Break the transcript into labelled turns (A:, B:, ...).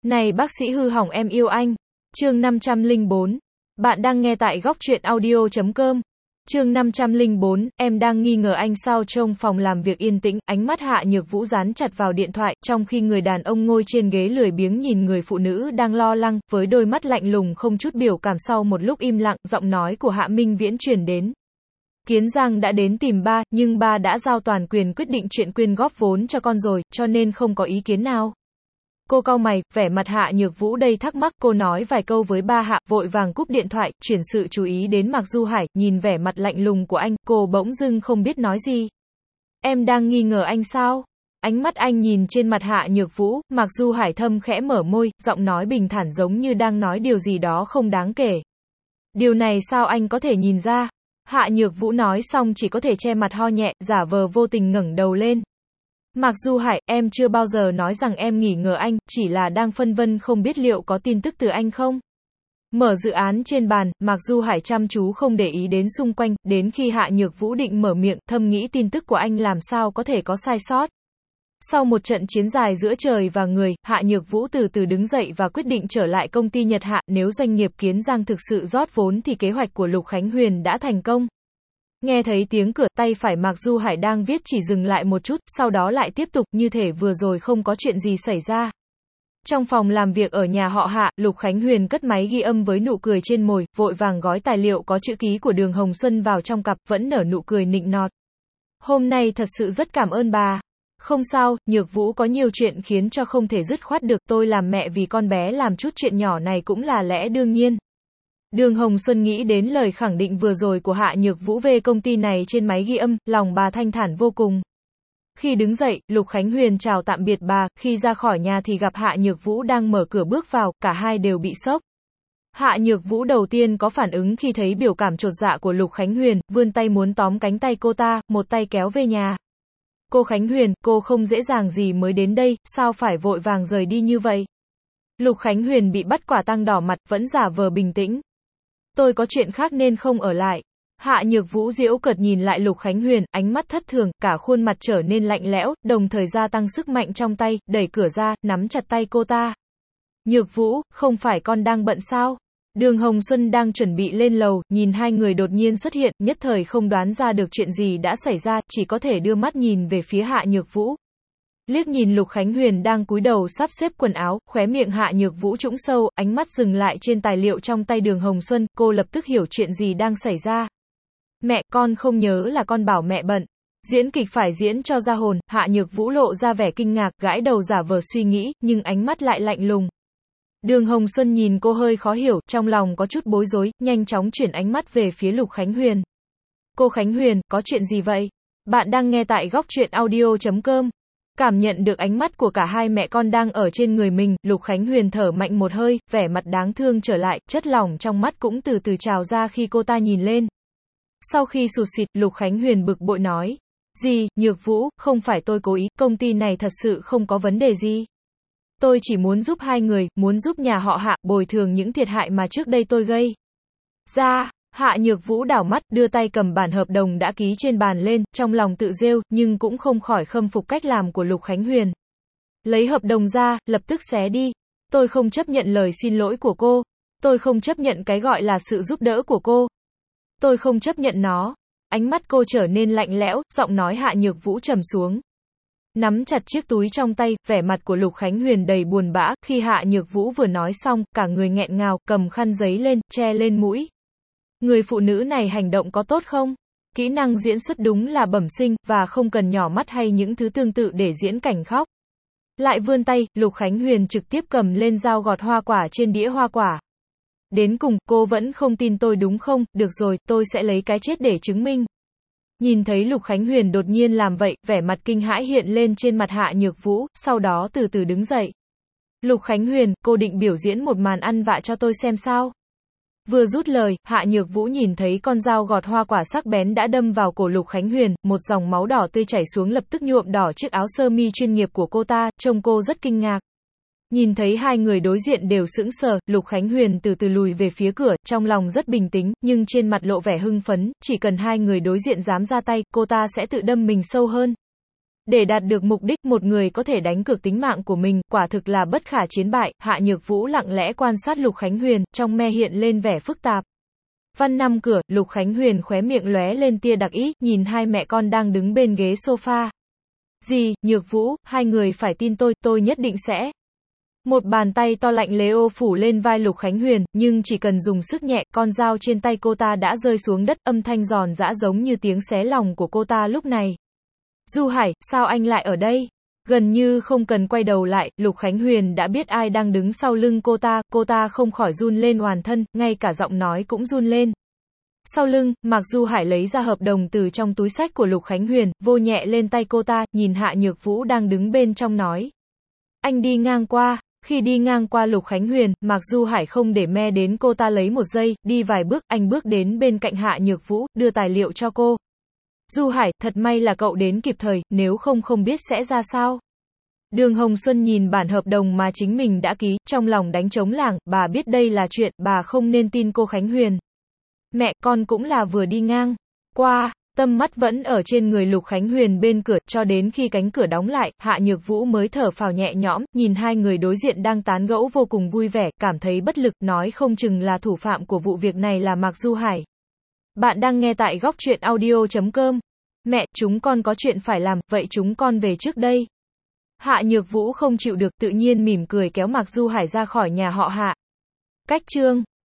A: Này bác sĩ hư hỏng em yêu anh. Chương 504. Bạn đang nghe tại góc truyện audio.com. Chương 504, em đang nghi ngờ anh sao? Trong phòng làm việc yên tĩnh, ánh mắt Hạ Nhược Vũ dán chặt vào điện thoại, trong khi người đàn ông ngồi trên ghế lười biếng nhìn người phụ nữ đang lo lắng, với đôi mắt lạnh lùng không chút biểu cảm. Sau một lúc im lặng, giọng nói của Hạ Minh Viễn truyền đến. Kiến Giang đã đến tìm ba, nhưng ba đã giao toàn quyền quyết định chuyện quyên góp vốn cho con rồi, cho nên không có ý kiến nào. Cô cau mày, vẻ mặt Hạ Nhược Vũ đầy thắc mắc, cô nói vài câu với ba Hạ, vội vàng cúp điện thoại, chuyển sự chú ý đến Mạc Du Hải, nhìn vẻ mặt lạnh lùng của anh, cô bỗng dưng không biết nói gì. Em đang nghi ngờ anh sao? Ánh mắt anh nhìn trên mặt Hạ Nhược Vũ, Mạc Du Hải thâm khẽ mở môi, giọng nói bình thản giống như đang nói điều gì đó không đáng kể. Điều này sao anh có thể nhìn ra? Hạ Nhược Vũ nói xong chỉ có thể che mặt ho nhẹ, giả vờ vô tình ngẩng đầu lên. Mạc Du Hải, em chưa bao giờ nói rằng em nghi ngờ anh, chỉ là đang phân vân không biết liệu có tin tức từ anh không. Mở dự án trên bàn, Mạc Du Hải chăm chú không để ý đến xung quanh, đến khi Hạ Nhược Vũ định mở miệng, thầm nghĩ tin tức của anh làm sao có thể có sai sót. Sau một trận chiến dài giữa trời và người, Hạ Nhược Vũ từ từ đứng dậy và quyết định trở lại công ty Nhật Hạ, nếu doanh nghiệp Kiến Giang thực sự rót vốn thì kế hoạch của Lục Khánh Huyền đã thành công. Nghe thấy tiếng cửa, tay phải Mạc Du Hải đang viết chỉ dừng lại một chút, sau đó lại tiếp tục, như thể vừa rồi không có chuyện gì xảy ra. Trong phòng làm việc ở nhà họ Hạ, Lục Khánh Huyền cất máy ghi âm với nụ cười trên môi, vội vàng gói tài liệu có chữ ký của Đường Hồng Xuân vào trong cặp, vẫn nở nụ cười nịnh nọt. Hôm nay thật sự rất cảm ơn bà. Không sao, Nhược Vũ có nhiều chuyện khiến cho không thể dứt khoát được, tôi làm mẹ vì con bé làm chút chuyện nhỏ này cũng là lẽ đương nhiên. Đường Hồng Xuân nghĩ đến lời khẳng định vừa rồi của Hạ Nhược Vũ về công ty này trên máy ghi âm, lòng bà thanh thản vô cùng. Khi đứng dậy, Lục Khánh Huyền chào tạm biệt bà, khi ra khỏi nhà thì gặp Hạ Nhược Vũ đang mở cửa bước vào, cả hai đều bị sốc. Hạ Nhược Vũ đầu tiên có phản ứng khi thấy biểu cảm chột dạ của Lục Khánh Huyền, vươn tay muốn tóm cánh tay cô ta, một tay kéo về nhà. Cô Khánh Huyền, cô không dễ dàng gì mới đến đây, sao phải vội vàng rời đi như vậy? Lục Khánh Huyền bị bắt quả tang đỏ mặt, vẫn giả vờ bình tĩnh. Tôi có chuyện khác nên không ở lại. Hạ Nhược Vũ giễu cợt nhìn lại Lục Khánh Huyền, ánh mắt thất thường, cả khuôn mặt trở nên lạnh lẽo, đồng thời gia tăng sức mạnh trong tay, đẩy cửa ra, nắm chặt tay cô ta. Nhược Vũ, không phải con đang bận sao? Đường Hồng Xuân đang chuẩn bị lên lầu, nhìn hai người đột nhiên xuất hiện, nhất thời không đoán ra được chuyện gì đã xảy ra, chỉ có thể đưa mắt nhìn về phía Hạ Nhược Vũ. Liếc nhìn Lục Khánh Huyền đang cúi đầu sắp xếp quần áo, khóe miệng Hạ Nhược Vũ trũng sâu, ánh mắt dừng lại trên tài liệu trong tay Đường Hồng Xuân, cô lập tức hiểu chuyện gì đang xảy ra. Mẹ, con không nhớ là con bảo mẹ bận. Diễn kịch phải diễn cho ra hồn, Hạ Nhược Vũ lộ ra vẻ kinh ngạc, gãi đầu giả vờ suy nghĩ, nhưng ánh mắt lại lạnh lùng. Đường Hồng Xuân nhìn cô hơi khó hiểu, trong lòng có chút bối rối, nhanh chóng chuyển ánh mắt về phía Lục Khánh Huyền. Cô Khánh Huyền, có chuyện gì vậy? Bạn đang nghe tại góc truyện audio.com. Cảm nhận được ánh mắt của cả hai mẹ con đang ở trên người mình, Lục Khánh Huyền thở mạnh một hơi, vẻ mặt đáng thương trở lại, chất lỏng trong mắt cũng từ từ trào ra khi cô ta nhìn lên. Sau khi sụt sịt, Lục Khánh Huyền bực bội nói. Gì, Nhược Vũ, không phải tôi cố ý, công ty này thật sự không có vấn đề gì. Tôi chỉ muốn giúp hai người, muốn giúp nhà họ Hạ, bồi thường những thiệt hại mà trước đây tôi gây ra. Hạ Nhược Vũ đảo mắt, đưa tay cầm bản hợp đồng đã ký trên bàn lên, trong lòng tự rêu, nhưng cũng không khỏi khâm phục cách làm của Lục Khánh Huyền. Lấy hợp đồng ra, lập tức xé đi. Tôi không chấp nhận lời xin lỗi của cô. Tôi không chấp nhận cái gọi là sự giúp đỡ của cô. Tôi không chấp nhận nó. Ánh mắt cô trở nên lạnh lẽo, giọng nói Hạ Nhược Vũ trầm xuống. Nắm chặt chiếc túi trong tay, vẻ mặt của Lục Khánh Huyền đầy buồn bã, khi Hạ Nhược Vũ vừa nói xong, cả người nghẹn ngào, cầm khăn giấy lên, che lên mũi. Người phụ nữ này hành động có tốt không? Kỹ năng diễn xuất đúng là bẩm sinh, và không cần nhỏ mắt hay những thứ tương tự để diễn cảnh khóc. Lại vươn tay, Lục Khánh Huyền trực tiếp cầm lên dao gọt hoa quả trên đĩa hoa quả. Đến cùng, cô vẫn không tin tôi đúng không? Được rồi, tôi sẽ lấy cái chết để chứng minh. Nhìn thấy Lục Khánh Huyền đột nhiên làm vậy, vẻ mặt kinh hãi hiện lên trên mặt Hạ Nhược Vũ, sau đó từ từ đứng dậy. Lục Khánh Huyền, cô định biểu diễn một màn ăn vạ cho tôi xem sao? Vừa rút lời, Hạ Nhược Vũ nhìn thấy con dao gọt hoa quả sắc bén đã đâm vào cổ Lục Khánh Huyền, một dòng máu đỏ tươi chảy xuống lập tức nhuộm đỏ chiếc áo sơ mi chuyên nghiệp của cô ta, trông cô rất kinh ngạc. Nhìn thấy hai người đối diện đều sững sờ, Lục Khánh Huyền từ từ lùi về phía cửa, trong lòng rất bình tĩnh, nhưng trên mặt lộ vẻ hưng phấn, chỉ cần hai người đối diện dám ra tay, cô ta sẽ tự đâm mình sâu hơn. Để đạt được mục đích, một người có thể đánh cược tính mạng của mình, quả thực là bất khả chiến bại. Hạ Nhược Vũ lặng lẽ quan sát Lục Khánh Huyền, trong me hiện lên vẻ phức tạp. Văn năm cửa, Lục Khánh Huyền khóe miệng lóe lên tia đặc ý, nhìn hai mẹ con đang đứng bên ghế sofa. Gì, Nhược Vũ, hai người phải tin tôi nhất định sẽ. Một bàn tay to lạnh lẽo phủ lên vai Lục Khánh Huyền, nhưng chỉ cần dùng sức nhẹ, con dao trên tay cô ta đã rơi xuống đất, âm thanh giòn giã giống như tiếng xé lòng của cô ta lúc này. Du Hải, sao anh lại ở đây? Gần như không cần quay đầu lại, Lục Khánh Huyền đã biết ai đang đứng sau lưng cô ta không khỏi run lên oàn thân, ngay cả giọng nói cũng run lên. Sau lưng, Mạc Du Hải lấy ra hợp đồng từ trong túi xách của Lục Khánh Huyền, vô nhẹ lên tay cô ta, nhìn Hạ Nhược Vũ đang đứng bên trong nói. Anh đi ngang qua. Khi đi ngang qua Lục Khánh Huyền, Mạc Du Hải không để me đến cô ta lấy một giây, đi vài bước, anh bước đến bên cạnh Hạ Nhược Vũ, đưa tài liệu cho cô. Du Hải, thật may là cậu đến kịp thời, nếu không biết sẽ ra sao. Đường Hồng Xuân nhìn bản hợp đồng mà chính mình đã ký, trong lòng đánh trống lảng, bà biết đây là chuyện, bà không nên tin cô Khánh Huyền. Mẹ, con cũng là vừa đi ngang qua. Tâm mắt vẫn ở trên người Lục Khánh Huyền bên cửa, cho đến khi cánh cửa đóng lại, Hạ Nhược Vũ mới thở phào nhẹ nhõm, nhìn hai người đối diện đang tán gẫu vô cùng vui vẻ, cảm thấy bất lực, nói không chừng là thủ phạm của vụ việc này là Mạc Du Hải. Bạn đang nghe tại góc truyện audio.com. Mẹ, chúng con có chuyện phải làm, vậy chúng con về trước đây. Hạ Nhược Vũ không chịu được, tự nhiên mỉm cười kéo Mạc Du Hải ra khỏi nhà họ Hạ. Cách chương